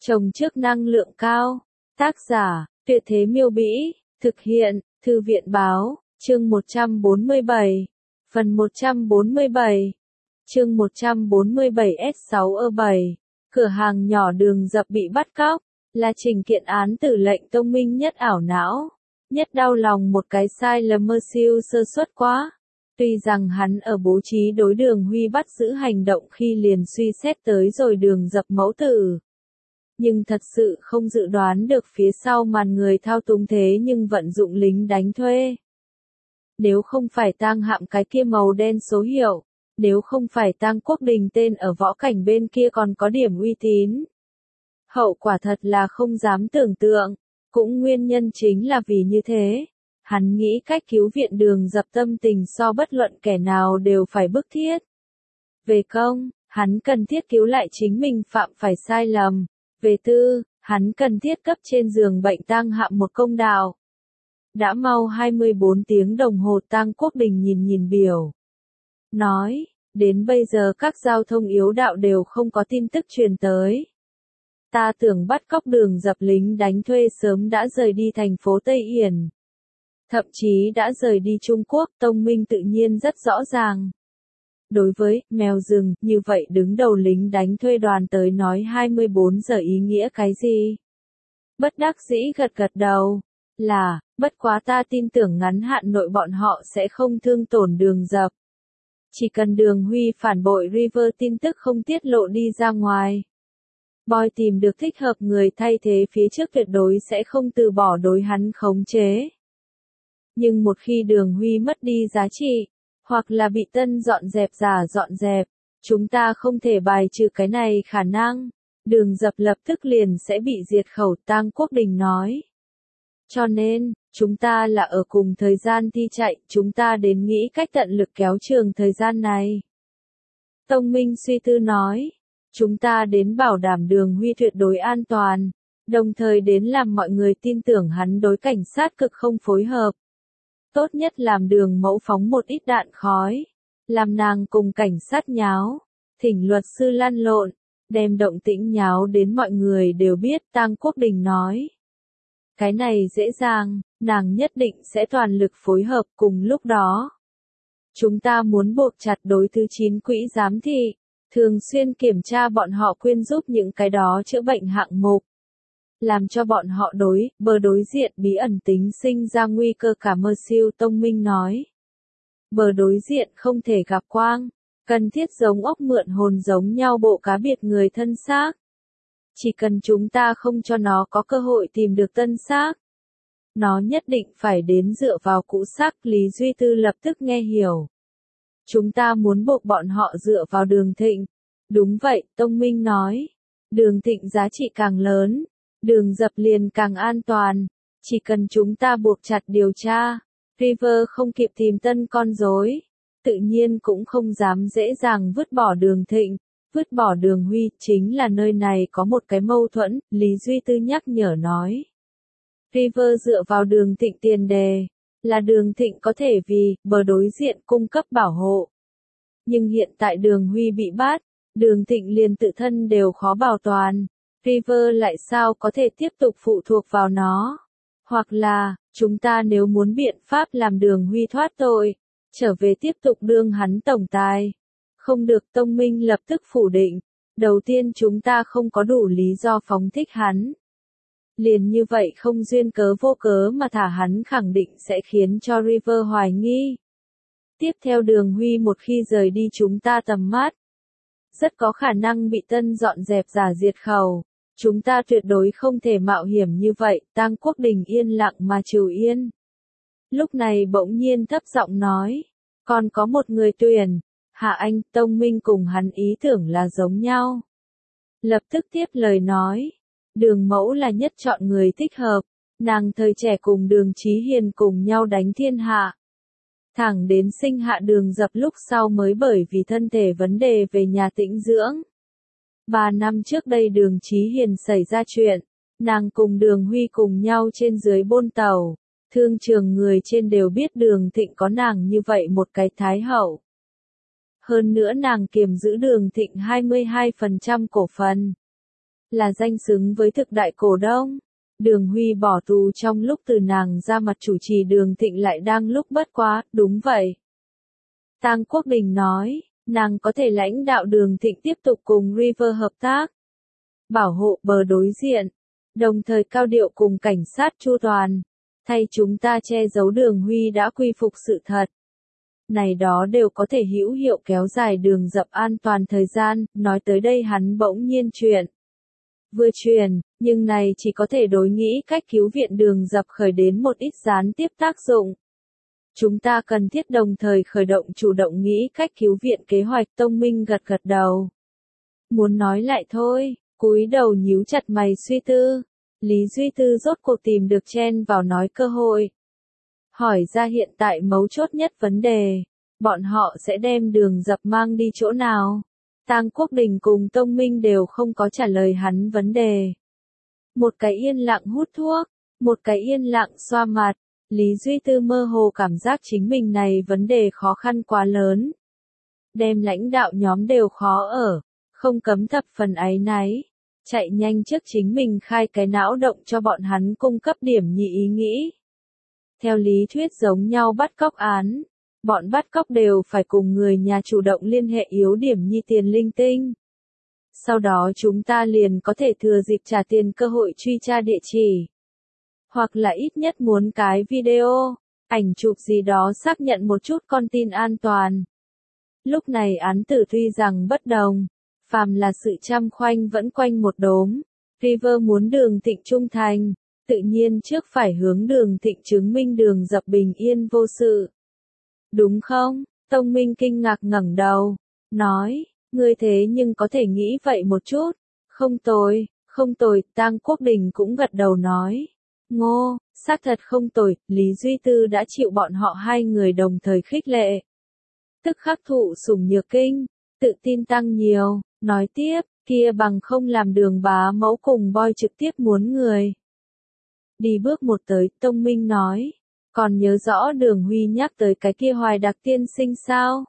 Trồng trước năng lượng cao. Tác giả, Tuyệt Thế Miêu Bĩ. Thực hiện, Thư viện Báo. Chương 147. Phần 147. Chương 147S6E7. Cửa hàng nhỏ Đường Dập bị bắt cóc. Là trình kiện án tử lệnh Tông Minh nhất ảo não. Nhất đau lòng một cái sai lầm mơ siêu sơ suất quá. Tuy rằng hắn ở bố trí đối Đường Huy bắt giữ hành động khi liền suy xét tới rồi Đường Dập mẫu tử. Nhưng thật sự không dự đoán được phía sau màn người thao túng thế nhưng vận dụng lính đánh thuê. Nếu không phải Tang Hạm cái kia màu đen số hiệu, nếu không phải Tang Quốc Đình tên ở võ cảnh bên kia còn có điểm uy tín. Hậu quả thật là không dám tưởng tượng, cũng nguyên nhân chính là vì như thế. Hắn nghĩ cách cứu viện Đường Dập tâm tình so bất luận kẻ nào đều phải bức thiết. Về công, hắn cần thiết cứu lại chính mình phạm phải sai lầm. Về tư, hắn cần thiết cấp trên giường bệnh Tang Hạm một công đạo. Đã mau 24 tiếng đồng hồ Tang Quốc Đình nhìn biểu. Nói, đến bây giờ các giao thông yếu đạo đều không có tin tức truyền tới. Ta tưởng bắt cóc Đường Dập lính đánh thuê sớm đã rời đi thành phố Tây Yển. Thậm chí đã rời đi Trung Quốc, Tông Minh tự nhiên rất rõ ràng. Đối với mèo rừng, như vậy đứng đầu lính đánh thuê đoàn tới nói 24 giờ ý nghĩa cái gì? Bất đắc dĩ gật đầu, là, bất quá ta tin tưởng ngắn hạn nội bọn họ sẽ không thương tổn Đường Dập. Chỉ cần Đường Huy phản bội River tin tức không tiết lộ đi ra ngoài. Boy tìm được thích hợp người thay thế phía trước tuyệt đối sẽ không từ bỏ đối hắn khống chế. Nhưng một khi Đường Huy mất đi giá trị, hoặc là bị tân dọn dẹp, chúng ta không thể bài trừ cái này khả năng. Đường Dập lập tức liền sẽ bị diệt khẩu, Tang Quốc Đình nói. Cho nên, chúng ta là ở cùng thời gian thi chạy, chúng ta đến nghĩ cách tận lực kéo trường thời gian này. Tông Minh suy tư nói, chúng ta đến bảo đảm Đường Huy tuyệt đối an toàn, đồng thời đến làm mọi người tin tưởng hắn đối cảnh sát cực không phối hợp. Tốt nhất làm Đường Mẫu phóng một ít đạn khói, làm nàng cùng cảnh sát nháo, thỉnh luật sư lăn lộn, đem động tĩnh nháo đến mọi người đều biết, Tang Quốc Đình nói. Cái này dễ dàng, nàng nhất định sẽ toàn lực phối hợp cùng lúc đó. Chúng ta muốn buộc chặt đối thứ 9 quỹ giám thị, thường xuyên kiểm tra bọn họ quyên giúp những cái đó chữa bệnh hạng mục. Làm cho bọn họ đối diện bí ẩn tính sinh ra nguy cơ cả mơ siêu Tông Minh nói. Bờ đối diện không thể gặp quang, cần thiết giống ốc mượn hồn giống nhau bộ cá biệt người thân xác. Chỉ cần chúng ta không cho nó có cơ hội tìm được tân xác. Nó nhất định phải đến dựa vào cũ xác, Lý Duy Tư lập tức nghe hiểu. Chúng ta muốn buộc bọn họ dựa vào Đường Thịnh. Đúng vậy, Tông Minh nói. Đường Thịnh giá trị càng lớn. Đường Dập liền càng an toàn, chỉ cần chúng ta buộc chặt điều tra, River không kịp tìm tân con rối, tự nhiên cũng không dám dễ dàng vứt bỏ Đường Thịnh, vứt bỏ Đường Huy, chính là nơi này có một cái mâu thuẫn, Lý Duy Tư nhắc nhở nói. River dựa vào Đường Thịnh tiền đề, là Đường Thịnh có thể vì bờ đối diện cung cấp bảo hộ. Nhưng hiện tại Đường Huy bị bắt, Đường Thịnh liền tự thân đều khó bảo toàn. River lại sao có thể tiếp tục phụ thuộc vào nó? Hoặc là, chúng ta nếu muốn biện pháp làm Đường Huy thoát tội, trở về tiếp tục đương hắn tổng tài. Không được, Tông Minh lập tức phủ định. Đầu tiên chúng ta không có đủ lý do phóng thích hắn. Liền như vậy không duyên cớ vô cớ mà thả hắn khẳng định sẽ khiến cho River hoài nghi. Tiếp theo Đường Huy một khi rời đi chúng ta tầm mắt, rất có khả năng bị tân dọn dẹp giả diệt khẩu. Chúng ta tuyệt đối không thể mạo hiểm như vậy, Tang Quốc Đình yên lặng mà trừ yên. Lúc này bỗng nhiên thấp giọng nói, còn có một người tuyển, Hạ Anh, Tông Minh cùng hắn ý tưởng là giống nhau. Lập tức tiếp lời nói, Đường Mẫu là nhất chọn người thích hợp, nàng thời trẻ cùng Đường Chí Hiền cùng nhau đánh thiên hạ. Thẳng đến sinh hạ Đường Dập lúc sau mới bởi vì thân thể vấn đề về nhà tĩnh dưỡng. 3 năm trước đây Đường Chí Hiền xảy ra chuyện, nàng cùng Đường Huy cùng nhau trên dưới bôn tàu, thương trường người trên đều biết Đường Thịnh có nàng như vậy một cái thái hậu. Hơn nữa nàng kiềm giữ Đường Thịnh 22% cổ phần. là danh xứng với thực đại cổ đông. Đường Huy bỏ tù trong lúc từ nàng ra mặt chủ trì Đường Thịnh lại đang lúc bất quá, đúng vậy. Tang Quốc Đình nói, nàng có thể lãnh đạo Đường Thịnh tiếp tục cùng River hợp tác, bảo hộ bờ đối diện, đồng thời cao điệu cùng cảnh sát chu toàn, thay chúng ta che giấu Đường Huy đã quy phục sự thật. Này đó đều có thể hữu hiệu kéo dài Đường Dập an toàn thời gian, nói tới đây hắn bỗng nhiên chuyện. Vừa truyền, nhưng này chỉ có thể đối nghĩ cách cứu viện Đường Dập khởi đến một ít gián tiếp tác dụng. Chúng ta cần thiết đồng thời khởi động chủ động nghĩ cách cứu viện kế hoạch. Tông Minh gật gật đầu. Muốn nói lại thôi, cúi đầu nhíu chặt mày suy tư. Lý Duy Tư rốt cuộc tìm được chen vào nói cơ hội. Hỏi ra hiện tại mấu chốt nhất vấn đề. Bọn họ sẽ đem Đường Dập mang đi chỗ nào? Tang Quốc Đình cùng Tông Minh đều không có trả lời hắn vấn đề. Một cái yên lặng hút thuốc, một cái yên lặng xoa mặt. Lý Duy Tư mơ hồ cảm giác chính mình này vấn đề khó khăn quá lớn. Đem lãnh đạo nhóm đều khó ở, không cấm thập phần áy náy. Chạy nhanh trước chính mình khai cái não động cho bọn hắn cung cấp điểm nhị ý nghĩ. Theo lý thuyết giống nhau bắt cóc án, bọn bắt cóc đều phải cùng người nhà chủ động liên hệ yếu điểm nhi tiền linh tinh. Sau đó chúng ta liền có thể thừa dịp trả tiền cơ hội truy tra địa chỉ. Hoặc là ít nhất muốn cái video, ảnh chụp gì đó xác nhận một chút con tin an toàn. Lúc này án tử tuy rằng bất đồng, phàm là sự chăm khoanh vẫn quanh một đốm. River muốn Đường Thịnh trung thành, tự nhiên trước phải hướng Đường Thịnh chứng minh Đường Dập bình yên vô sự. Đúng không? Tông Minh kinh ngạc ngẩng đầu, nói, ngươi thế nhưng có thể nghĩ vậy một chút. Không tồi, không tồi. Tang Quốc Đình cũng gật đầu nói. Ngô, xác thật không tồi. Lý Duy Tư đã chịu bọn họ hai người đồng thời khích lệ. Tức khắc thụ sủng nhược kinh, tự tin tăng nhiều, nói tiếp, kia bằng không làm Đường bá mẫu cùng boy trực tiếp muốn người. Đi bước một tới, Tông Minh nói, còn nhớ rõ Đường Huy nhắc tới cái kia Hoài Đặc tiên sinh sao?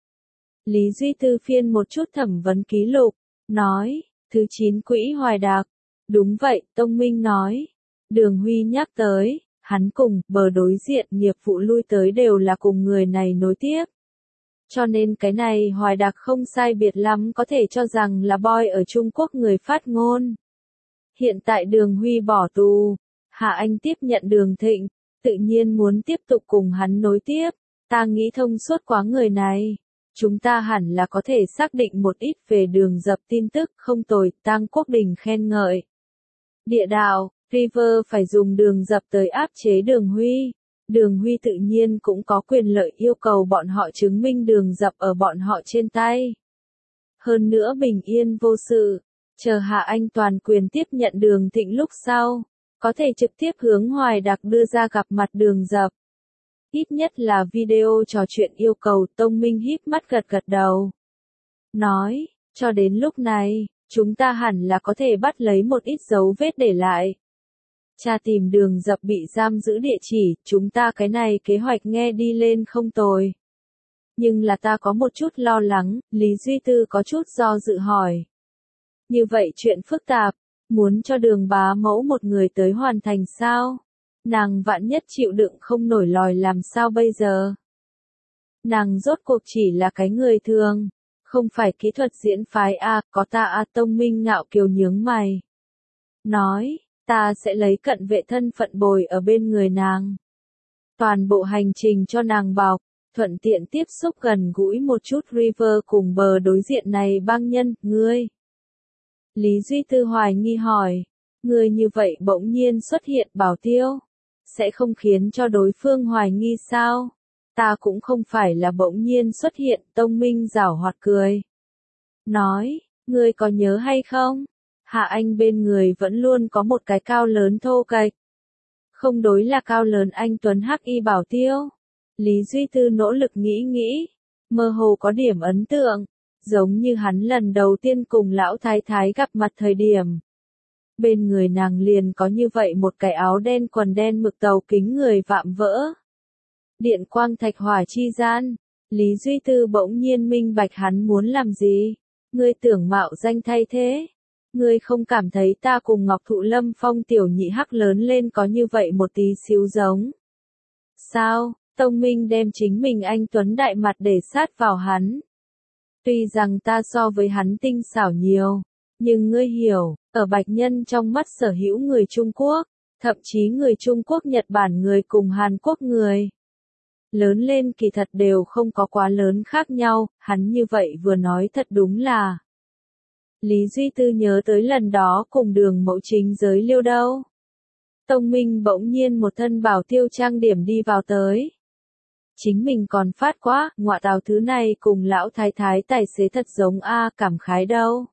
Lý Duy Tư phiên một chút thẩm vấn ký lục, nói, thứ 9 quỹ Hoài Đặc. Đúng vậy, Tông Minh nói. Đường Huy nhắc tới, hắn cùng bờ đối diện nghiệp vụ lui tới đều là cùng người này nối tiếp. Cho nên cái này Hoài Đặc không sai biệt lắm có thể cho rằng là boy ở Trung Quốc người phát ngôn. Hiện tại Đường Huy bỏ tù, Hạ Anh tiếp nhận Đường Thịnh, tự nhiên muốn tiếp tục cùng hắn nối tiếp. Ta nghĩ thông suốt quá người này. Chúng ta hẳn là có thể xác định một ít về Đường Dập tin tức. Không tồi. Tang Quốc Đình khen ngợi. Địa đạo, River phải dùng Đường Dập tới áp chế Đường Huy. Đường Huy tự nhiên cũng có quyền lợi yêu cầu bọn họ chứng minh Đường Dập ở bọn họ trên tay. Hơn nữa bình yên vô sự, chờ Hạ Anh toàn quyền tiếp nhận Đường Thịnh lúc sau, có thể trực tiếp hướng Hoài Đặc đưa ra gặp mặt Đường Dập. Ít nhất là video trò chuyện yêu cầu. Tông Minh híp mắt gật gật đầu. Nói, cho đến lúc này, chúng ta hẳn là có thể bắt lấy một ít dấu vết để lại. Cha tìm Đường Dập bị giam giữ địa chỉ, chúng ta cái này kế hoạch nghe đi lên không tồi. Nhưng là ta có một chút lo lắng, Lý Duy Tư có chút do dự hỏi. Như vậy chuyện phức tạp, muốn cho Đường bá mẫu một người tới hoàn thành sao? Nàng vạn nhất chịu đựng không nổi lòi làm sao bây giờ? Nàng rốt cuộc chỉ là cái người thường, không phải kỹ thuật diễn phái A, có ta A. Tông Minh ngạo kiều nhướng mày. Nói, ta sẽ lấy cận vệ thân phận bồi ở bên người nàng. Toàn bộ hành trình cho nàng bọc, thuận tiện tiếp xúc gần gũi một chút River cùng bờ đối diện này băng nhân, ngươi. Lý Duy Tư hoài nghi hỏi, ngươi như vậy bỗng nhiên xuất hiện bảo tiêu, sẽ không khiến cho đối phương hoài nghi sao? Ta cũng không phải là bỗng nhiên xuất hiện. Tông Minh giảo hoạt cười. Nói, ngươi có nhớ hay không? Hạ Anh bên người vẫn luôn có một cái cao lớn thô kệch. Không đối là cao lớn anh tuấn hắc y bảo tiêu. Lý Duy Tư nỗ lực nghĩ, mơ hồ có điểm ấn tượng, giống như hắn lần đầu tiên cùng lão thái thái gặp mặt thời điểm. Bên người nàng liền có như vậy một cái áo đen quần đen mực tàu kính người vạm vỡ. Điện quang thạch hỏa chi gian, Lý Duy Tư bỗng nhiên minh bạch hắn muốn làm gì. Ngươi tưởng mạo danh thay thế. Ngươi không cảm thấy ta cùng Ngọc Thụ Lâm Phong tiểu nhị hắc lớn lên có như vậy một tí xíu giống. Sao, Tông Minh đem chính mình anh Tuấn đại mặt để sát vào hắn. Tuy rằng ta so với hắn tinh xảo nhiều, nhưng ngươi hiểu, ở bạch nhân trong mắt sở hữu người Trung Quốc, thậm chí người Trung Quốc Nhật Bản người cùng Hàn Quốc người. Lớn lên kỳ thật đều không có quá lớn khác nhau, hắn như vậy vừa nói thật đúng là. Lý Duy Tư nhớ tới lần đó cùng Đường Mẫu chính giới liêu đâu. Tông Minh bỗng nhiên một thân bảo tiêu trang điểm đi vào tới. Chính mình còn phát quá, ngọa tào thứ này cùng lão thái thái tài xế thật giống a, cảm khái đâu.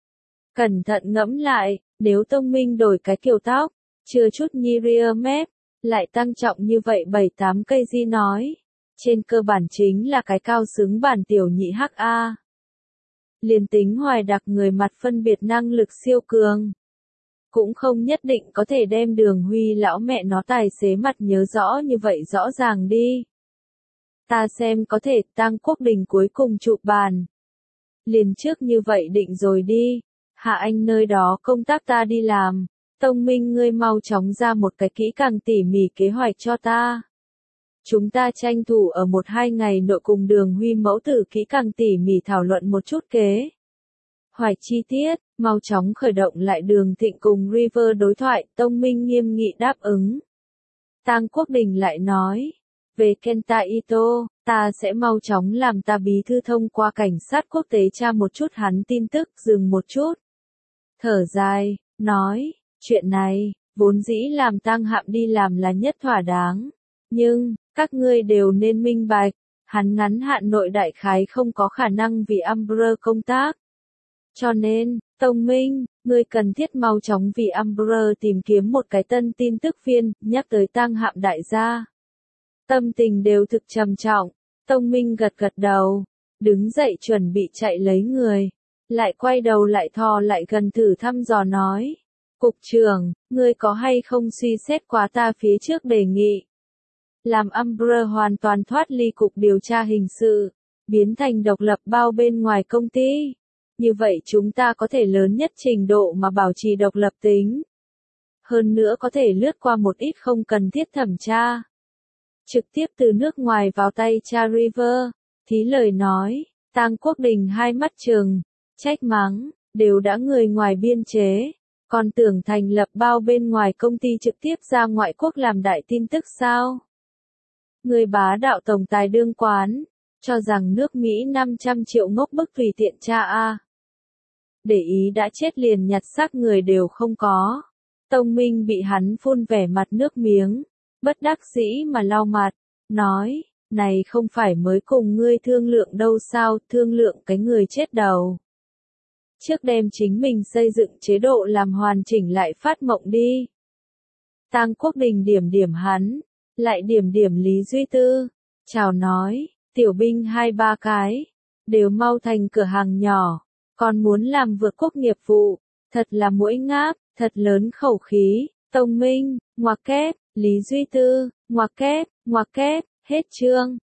Cẩn thận ngẫm lại, nếu Tông Minh đổi cái kiểu tóc, chưa chút nhi rear mép, lại tăng trọng như vậy 7-8 cây di nói. Trên cơ bản chính là cái cao xứng bản tiểu nhị hắc a. Liền tính Hoài Đặc người mặt phân biệt năng lực siêu cường, cũng không nhất định có thể đem Đường Huy lão mẹ nó tài xế mặt nhớ rõ như vậy rõ ràng đi. Ta xem có thể Tang Quốc Đình cuối cùng chụp bàn. Liền trước như vậy định rồi đi, Hạ Anh nơi đó công tác ta đi làm, Tông Minh ngươi mau chóng ra một cái kỹ càng tỉ mỉ kế hoạch cho ta. Chúng ta tranh thủ ở 1-2 ngày nội cùng Đường Huy mẫu tử kỹ càng tỉ mỉ thảo luận một chút kế hoạch chi tiết, mau chóng khởi động lại Đường Thịnh cùng River đối thoại, Tông Minh nghiêm nghị đáp ứng. Tang Quốc Đình lại nói, về Kenta Ito, ta sẽ mau chóng làm ta bí thư thông qua cảnh sát quốc tế tra một chút hắn tin tức, dừng một chút. Thở dài, nói, chuyện này, vốn dĩ làm Tang Hạm đi làm là nhất thỏa đáng, nhưng, các ngươi đều nên minh bạch, hắn ngắn hạn nội đại khái không có khả năng vì Amber công tác. Cho nên, Tông Minh, ngươi cần thiết mau chóng vì Amber tìm kiếm một cái tân tin tức viên, nhắc tới Tang Hạm đại gia. Tâm tình đều thực trầm trọng, Tông Minh gật gật đầu, đứng dậy chuẩn bị chạy lấy người, lại quay đầu lại thò lại gần thử thăm dò nói. Cục trưởng, ngươi có hay không suy xét quá ta phía trước đề nghị? Làm Amber hoàn toàn thoát ly cục điều tra hình sự, biến thành độc lập bao bên ngoài công ty. Như vậy chúng ta có thể lớn nhất trình độ mà bảo trì độc lập tính. Hơn nữa có thể lướt qua một ít không cần thiết thẩm tra. Trực tiếp từ nước ngoài vào tay cha River, thí lời nói, Tang Quốc Đình hai mắt trừng, trách mắng, đều đã người ngoài biên chế, còn tưởng thành lập bao bên ngoài công ty trực tiếp ra ngoại quốc làm đại tin tức sao? Người bá đạo tổng tài đương quán, cho rằng nước Mỹ 500 triệu ngốc bức tùy tiện cha a. Để ý đã chết liền nhặt xác người đều không có. Tông Minh bị hắn phun vẻ mặt nước miếng, bất đắc dĩ mà lau mặt, nói, này không phải mới cùng ngươi thương lượng đâu sao, thương lượng cái người chết đầu. Trước đem chính mình xây dựng chế độ làm hoàn chỉnh lại phát mộng đi. Tang Quốc Đình điểm điểm hắn, lại điểm điểm Lý Duy Tư, chào nói, tiểu binh 2-3 cái, đều mau thành cửa hàng nhỏ, còn muốn làm vượt quốc nghiệp vụ, thật là mũi ngáp, thật lớn khẩu khí, Tông Minh, ngoặc kép, Lý Duy Tư, ngoặc kép, hết chương.